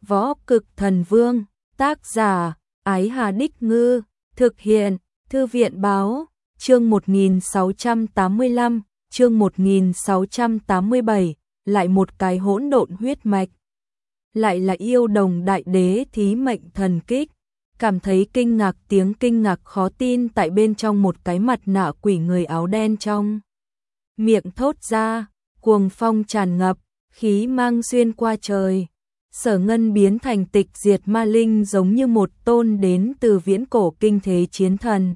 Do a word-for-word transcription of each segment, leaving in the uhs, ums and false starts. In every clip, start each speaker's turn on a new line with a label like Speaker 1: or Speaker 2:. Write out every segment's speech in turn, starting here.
Speaker 1: Võ Cực Thần Vương, tác giả, Ái Hà Đích Ngư, thực hiện, Thư viện Báo, chương một nghìn sáu trăm tám mươi lăm, chương một nghìn sáu trăm tám mươi bảy, lại một cái hỗn độn huyết mạch. Lại là yêu đồng đại đế thí mệnh thần kích, cảm thấy kinh ngạc tiếng kinh ngạc khó tin tại bên trong một cái mặt nạ quỷ người áo đen trong. Miệng thốt ra, cuồng phong tràn ngập, khí mang xuyên qua trời. Sở Ngân biến thành tịch diệt ma linh giống như một tôn đến từ viễn cổ kinh thế chiến thần.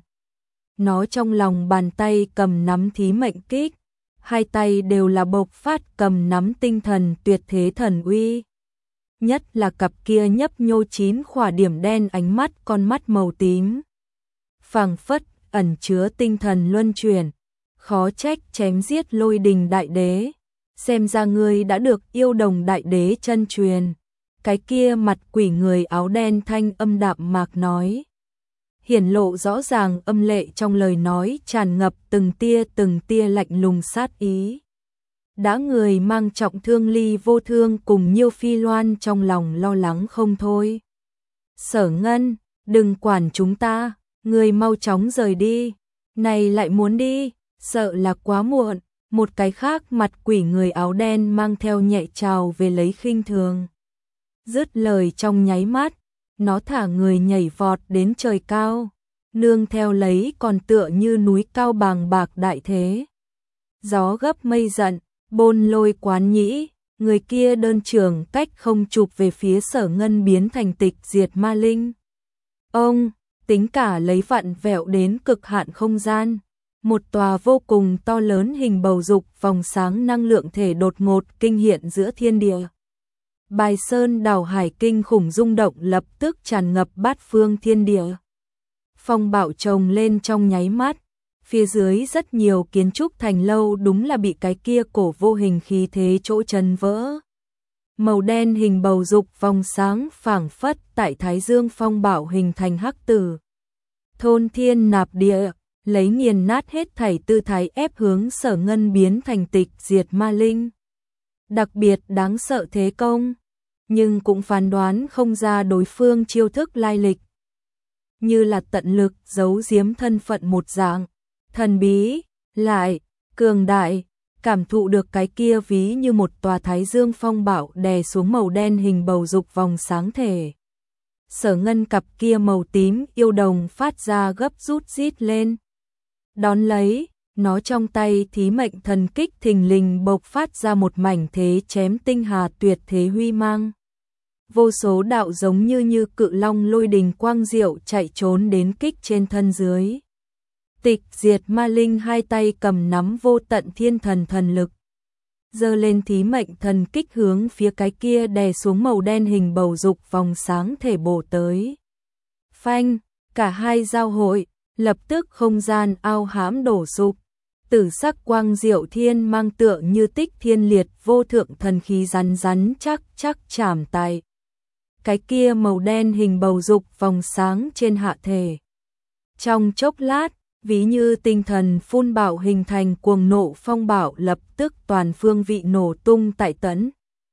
Speaker 1: Nó trong lòng bàn tay cầm nắm thí mệnh kích, hai tay đều là bộc phát cầm nắm tinh thần tuyệt thế thần uy. Nhất là cặp kia nhấp nhô chín khỏa điểm đen ánh mắt con mắt màu tím. Phảng phất ẩn chứa tinh thần luân chuyển, khó trách chém giết lôi đình đại đế. Xem ra ngươi đã được yêu đồng đại đế chân truyền. Cái kia mặt quỷ người áo đen thanh âm đạm mạc nói. Hiển lộ rõ ràng âm lệ trong lời nói tràn ngập từng tia từng tia lạnh lùng sát ý. Đã người mang trọng thương Ly Vô Thương cùng Nhiêu Phi Loan trong lòng lo lắng không thôi. Sở Ngân, đừng quản chúng ta, người mau chóng rời đi. Này lại muốn đi, sợ là quá muộn. Một cái khác mặt quỷ người áo đen mang theo nhẹ trào về lấy khinh thường. Dứt lời trong nháy mắt, nó thả người nhảy vọt đến trời cao, nương theo lấy còn tựa như núi cao bàng bạc đại thế. Gió gấp mây giận, bôn lôi quán nhĩ, người kia đơn trường cách không chụp về phía Sở Ngân biến thành tịch diệt ma linh. Ông, tính cả lấy vặn vẹo đến cực hạn không gian. Một tòa vô cùng to lớn hình bầu dục vòng sáng năng lượng thể đột ngột kinh hiện giữa thiên địa. Bài sơn đảo hải kinh khủng rung động lập tức tràn ngập bát phương thiên địa. Phong bạo trồng lên trong nháy mắt, phía dưới rất nhiều kiến trúc thành lâu đúng là bị cái kia cổ vô hình khí thế chỗ chân vỡ. Màu đen hình bầu dục vòng sáng phảng phất tại thái dương phong bạo hình thành hắc tử. Thôn thiên nạp địa, lấy nghiền nát hết thảy tư thái ép hướng Sở Ngân biến thành tịch diệt ma linh. Đặc biệt đáng sợ thế công, nhưng cũng phán đoán không ra đối phương chiêu thức lai lịch. Như là tận lực giấu giếm thân phận một dạng, thần bí, lại, cường đại, cảm thụ được cái kia ví như một tòa thái dương phong bạo đè xuống màu đen hình bầu dục vòng sáng thể. Sở Ngân cặp kia màu tím yêu đồng phát ra gấp rút rít lên. Đón lấy, nó trong tay thí mệnh thần kích thình lình bộc phát ra một mảnh thế chém tinh hà tuyệt thế huy mang. Vô số đạo giống như như cự long lôi đình quang diệu chạy trốn đến kích trên thân dưới. Tịch diệt ma linh hai tay cầm nắm vô tận thiên thần thần lực. Giơ lên thí mệnh thần kích hướng phía cái kia đè xuống màu đen hình bầu dục vòng sáng thể bổ tới. Phanh, cả hai giao hội. Lập tức không gian ao hãm đổ sụp, tử sắc quang diệu thiên mang tựa như tích thiên liệt vô thượng thần khí rắn rắn chắc chắc chạm tại. Cái kia màu đen hình bầu dục vòng sáng trên hạ thể. Trong chốc lát, ví như tinh thần phun bạo hình thành cuồng nộ phong bạo lập tức toàn phương vị nổ tung tại tấn.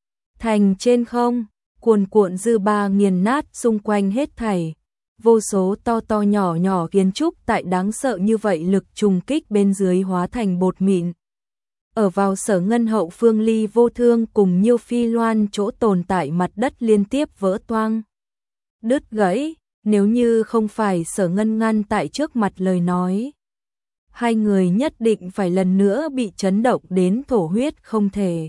Speaker 1: Thành trên không, cuồn cuộn dư ba nghiền nát xung quanh hết thảy. Vô số to to nhỏ nhỏ kiến trúc tại đáng sợ như vậy lực trùng kích bên dưới hóa thành bột mịn. Ở vào Sở Ngân hậu phương Ly Vô Thương cùng Nhiêu Phi Loan chỗ tồn tại mặt đất liên tiếp vỡ toang. Đứt gãy, nếu như không phải Sở Ngân ngăn tại trước mặt lời nói. Hai người nhất định phải lần nữa bị chấn động đến thổ huyết không thể.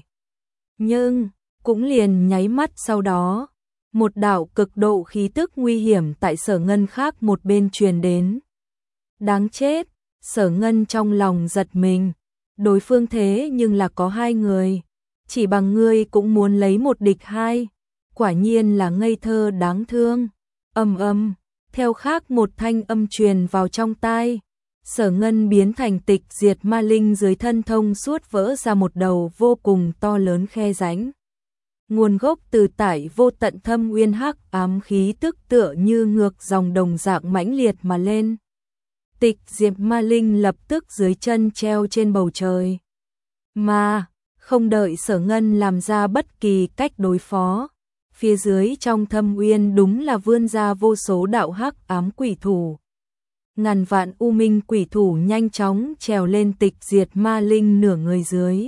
Speaker 1: Nhưng, cũng liền nháy mắt sau đó. Một đạo cực độ khí tức nguy hiểm tại Sở Ngân khác một bên truyền đến. Đáng chết, Sở Ngân trong lòng giật mình. Đối phương thế nhưng là có hai người. Chỉ bằng ngươi cũng muốn lấy một địch hai. Quả nhiên là ngây thơ đáng thương. Âm âm, theo khác một thanh âm truyền vào trong tai. Sở Ngân biến thành tịch diệt ma linh dưới thân thông suốt vỡ ra một đầu vô cùng to lớn khe rãnh. Nguồn gốc từ tại vô tận thâm uyên hắc ám khí tức tựa như ngược dòng đồng dạng mãnh liệt mà lên. Tịch diệt ma linh lập tức dưới chân treo trên bầu trời. Mà, không đợi Sở Ngân làm ra bất kỳ cách đối phó, phía dưới trong thâm uyên đúng là vươn ra vô số đạo hắc ám quỷ thủ. Ngàn vạn u minh quỷ thủ nhanh chóng trèo lên tịch diệt ma linh nửa người dưới.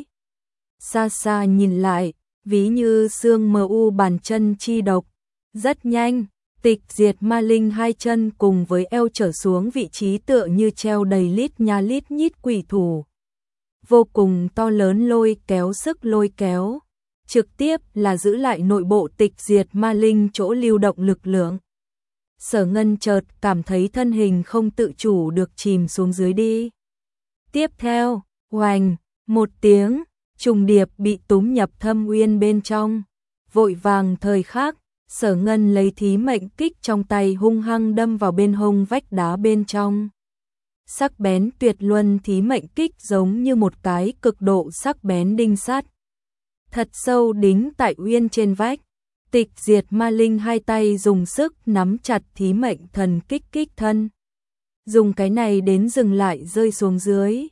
Speaker 1: Xa xa nhìn lại, ví như xương mờ u bàn chân chi độc. Rất nhanh, tịch diệt ma linh hai chân cùng với eo trở xuống vị trí tựa như treo đầy lít nha lít nhít quỷ thủ. Vô cùng to lớn lôi kéo sức lôi kéo. Trực tiếp là giữ lại nội bộ tịch diệt ma linh chỗ lưu động lực lượng. Sở Ngân chợt cảm thấy thân hình không tự chủ được chìm xuống dưới đi. Tiếp theo, oành, một tiếng, trùng điệp bị túm nhập thâm uyên bên trong. Vội vàng thời khắc, Sở Ngân lấy thí mệnh kích trong tay hung hăng đâm vào bên hông vách đá bên trong. Sắc bén tuyệt luân thí mệnh kích giống như một cái cực độ sắc bén đinh sắt. Thật sâu đính tại uyên trên vách. Tịch diệt ma linh hai tay dùng sức nắm chặt thí mệnh thần kích kích thân. Dùng cái này đến dừng lại rơi xuống dưới.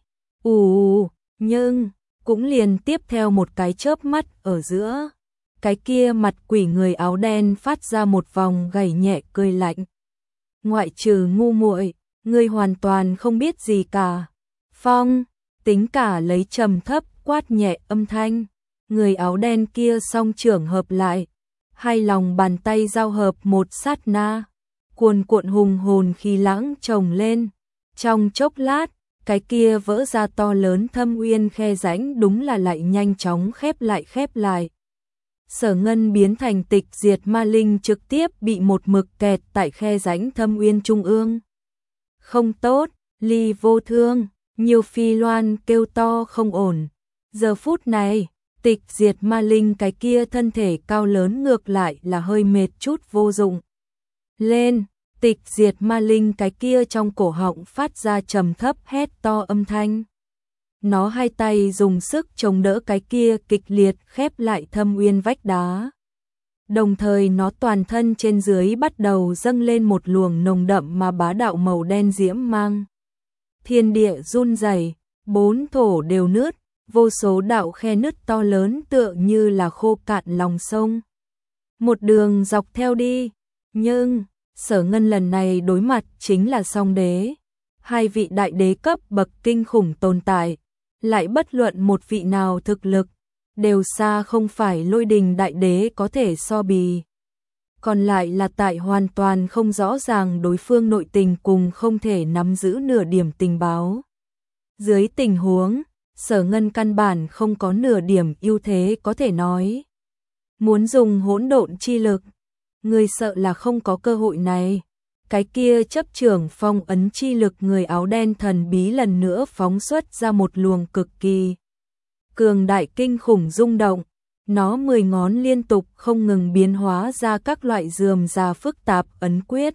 Speaker 1: Ù, nhưng, cũng liền tiếp theo một cái chớp mắt ở giữa. Cái kia mặt quỷ người áo đen phát ra một vòng gảy nhẹ cười lạnh. Ngoại trừ ngu muội, ngươi hoàn toàn không biết gì cả. Phong, tính cả lấy trầm thấp quát nhẹ âm thanh. Người áo đen kia song trưởng hợp lại. Hai lòng bàn tay giao hợp một sát na. Cuồn cuộn hùng hồn khí lãng chồng lên. Trong chốc lát, cái kia vỡ ra to lớn thâm uyên khe rãnh đúng là lại nhanh chóng khép lại khép lại. Sở Ngân biến thành tịch diệt ma linh trực tiếp bị một mực kẹt tại khe rãnh thâm uyên trung ương. Không tốt, Ly Vô Thương, nhiều phi loan kêu to không ổn. Giờ phút này, tịch diệt ma linh cái kia thân thể cao lớn ngược lại là hơi mệt chút vô dụng. Lên, tịch diệt ma linh cái kia trong cổ họng phát ra trầm thấp hét to âm thanh. Nó hai tay dùng sức chống đỡ cái kia kịch liệt khép lại thâm uyên vách đá. Đồng thời nó toàn thân trên dưới bắt đầu dâng lên một luồng nồng đậm mà bá đạo màu đen diễm mang. Thiên địa run rẩy, bốn thổ đều nứt, vô số đạo khe nứt to lớn tựa như là khô cạn lòng sông. Một đường dọc theo đi, nhưng Sở Ngân lần này đối mặt chính là song đế. Hai vị đại đế cấp bậc kinh khủng tồn tại, lại bất luận một vị nào thực lực, đều xa không phải Lôi Đình đại đế có thể so bì. Còn lại là tại hoàn toàn không rõ ràng đối phương nội tình cùng không thể nắm giữ nửa điểm tình báo. Dưới tình huống, Sở Ngân căn bản không có nửa điểm ưu thế có thể nói. Muốn dùng hỗn độn chi lực, người sợ là không có cơ hội này. Cái kia chấp trưởng phong ấn chi lực người áo đen thần bí lần nữa phóng xuất ra một luồng cực kỳ cường đại kinh khủng rung động. Nó mười ngón liên tục không ngừng biến hóa ra các loại rườm rà phức tạp ấn quyết.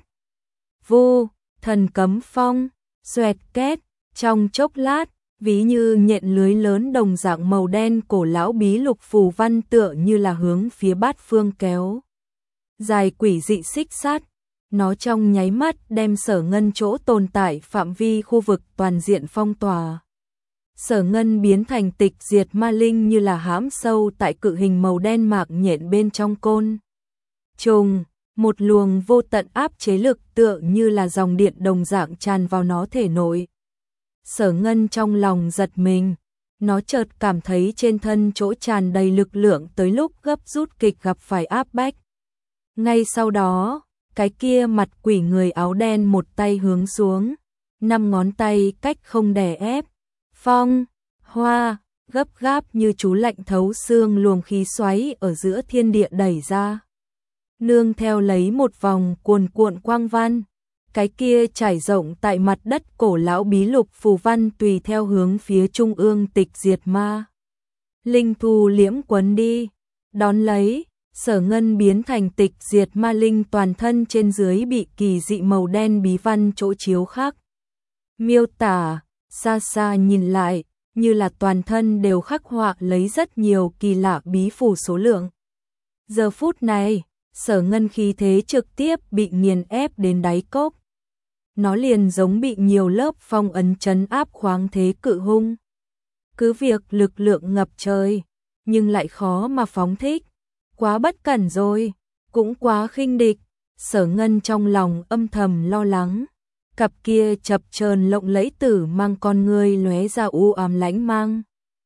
Speaker 1: Vô, thần cấm phong, xoẹt két, trong chốc lát, ví như nhện lưới lớn đồng dạng màu đen cổ lão bí lục phù văn tựa như là hướng phía bát phương kéo. Dài quỷ dị xích sát, nó trong nháy mắt đem Sở Ngân chỗ tồn tại phạm vi khu vực toàn diện phong tỏa. Sở Ngân biến thành tịch diệt ma linh như là hãm sâu tại cự hình màu đen mạc nhện bên trong côn trùng, một luồng vô tận áp chế lực tựa như là dòng điện đồng dạng tràn vào nó thể nội. Sở Ngân trong lòng giật mình, nó chợt cảm thấy trên thân chỗ tràn đầy lực lượng tới lúc gấp rút kịch gặp phải áp bách. Ngay sau đó, cái kia mặt quỷ người áo đen một tay hướng xuống, năm ngón tay cách không đè ép. Phong, hoa, gấp gáp như chú lạnh thấu xương luồng khí xoáy ở giữa thiên địa đẩy ra. Nương theo lấy một vòng cuồn cuộn quang văn, cái kia trải rộng tại mặt đất cổ lão bí lục phù văn tùy theo hướng phía trung ương tịch diệt ma linh thu liễm quấn đi. Đón lấy, Sở Ngân biến thành tịch diệt ma linh toàn thân trên dưới bị kỳ dị màu đen bí văn chỗ chiếu khắc. Miêu tả, xa xa nhìn lại, như là toàn thân đều khắc họa lấy rất nhiều kỳ lạ bí phù số lượng. Giờ phút này, Sở Ngân khí thế trực tiếp bị nghiền ép đến đáy cốc. Nó liền giống bị nhiều lớp phong ấn trấn áp khoáng thế cự hung. Cứ việc lực lượng ngập trời, nhưng lại khó mà phóng thích. Quá bất cẩn rồi, cũng quá khinh địch. Sở Ngân trong lòng âm thầm lo lắng. Cặp kia chập chờn lộng lẫy tử mang con người lóe ra u ám lãnh mang.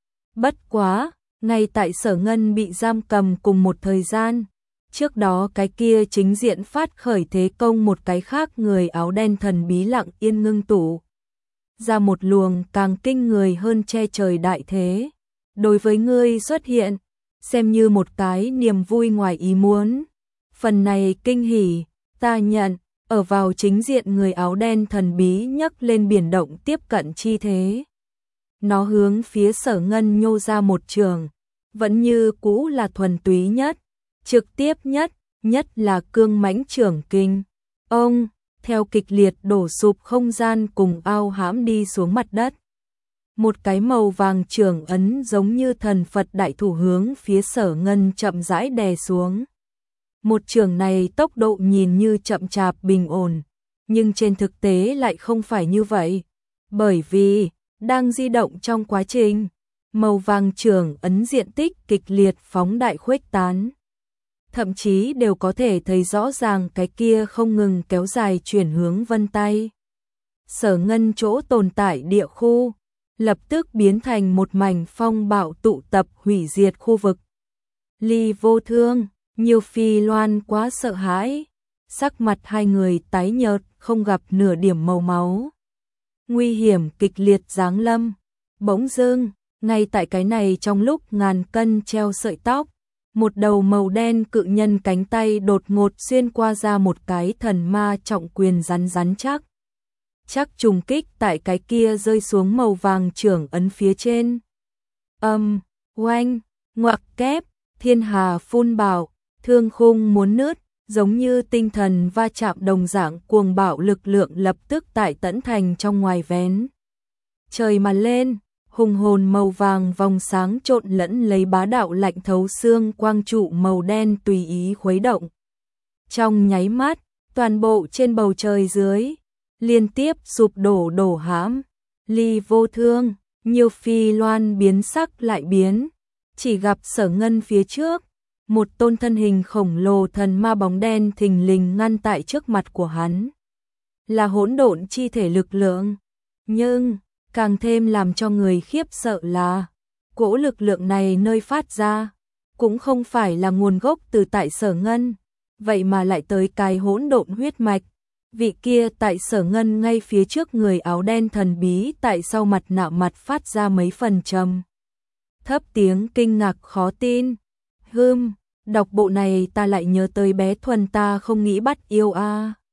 Speaker 1: Bất quá, ngay tại Sở Ngân bị giam cầm cùng một thời gian, trước đó cái kia chính diện phát khởi thế công một cái khác người áo đen thần bí lặng yên ngưng tụ ra một luồng càng kinh người hơn che trời đại thế. Đối với ngươi xuất hiện, xem như một cái niềm vui ngoài ý muốn. Phần này kinh hỉ, ta nhận, ở vào chính diện người áo đen thần bí nhấc lên biển động tiếp cận chi thế. Nó hướng phía Sở Ngân nhô ra một trường, vẫn như cũ là thuần túy nhất, trực tiếp nhất, nhất là cương mãnh trưởng kinh. Ông, theo kịch liệt đổ sụp không gian cùng ao hãm đi xuống mặt đất. Một cái màu vàng trưởng ấn giống như thần Phật đại thủ hướng phía Sở Ngân chậm rãi đè xuống. Một trường này tốc độ nhìn như chậm chạp bình ổn, nhưng trên thực tế lại không phải như vậy. Bởi vì, đang di động trong quá trình, màu vàng trưởng ấn diện tích kịch liệt phóng đại khuếch tán. Thậm chí đều có thể thấy rõ ràng cái kia không ngừng kéo dài chuyển hướng vân tay. Sở Ngân chỗ tồn tại địa khu, lập tức biến thành một mảnh phong bạo tụ tập hủy diệt khu vực. Ly Vô Thương, Nhiêu Phi Loan quá sợ hãi, sắc mặt hai người tái nhợt, không gặp nửa điểm màu máu. Nguy hiểm kịch liệt giáng lâm, bỗng dưng, ngay tại cái này trong lúc ngàn cân treo sợi tóc, một đầu màu đen cự nhân cánh tay đột ngột xuyên qua ra một cái thần ma trọng quyền rắn rắn chắc. Chắc trùng kích tại cái kia rơi xuống màu vàng trưởng ấn phía trên. Âm, oanh, ngoặc kép, thiên hà phun bạo, thương khung muốn nứt, giống như tinh thần va chạm đồng dạng cuồng bạo lực lượng lập tức tại tẫn thành trong ngoài vén. Trời mà lên, hùng hồn màu vàng vòng sáng trộn lẫn lấy bá đạo lạnh thấu xương quang trụ màu đen tùy ý khuấy động. Trong nháy mắt, toàn bộ trên bầu trời dưới, liên tiếp sụp đổ đổ hãm. Ly Vô Thương, Nhiêu Phi Loan biến sắc lại biến, chỉ gặp Sở Ngân phía trước, một tôn thân hình khổng lồ thần ma bóng đen thình lình ngăn tại trước mặt của hắn. Là hỗn độn chi thể lực lượng, nhưng càng thêm làm cho người khiếp sợ là cỗ lực lượng này nơi phát ra cũng không phải là nguồn gốc từ tại Sở Ngân, vậy mà lại tới cái hỗn độn huyết mạch. Vị kia tại Sở Ngân ngay phía trước người áo đen thần bí tại sau mặt nạ mặt phát ra mấy phần trầm thấp tiếng kinh ngạc khó tin. Hừm, đọc bộ này ta lại nhớ tới bé Thuần ta không nghĩ bắt yêu a. À.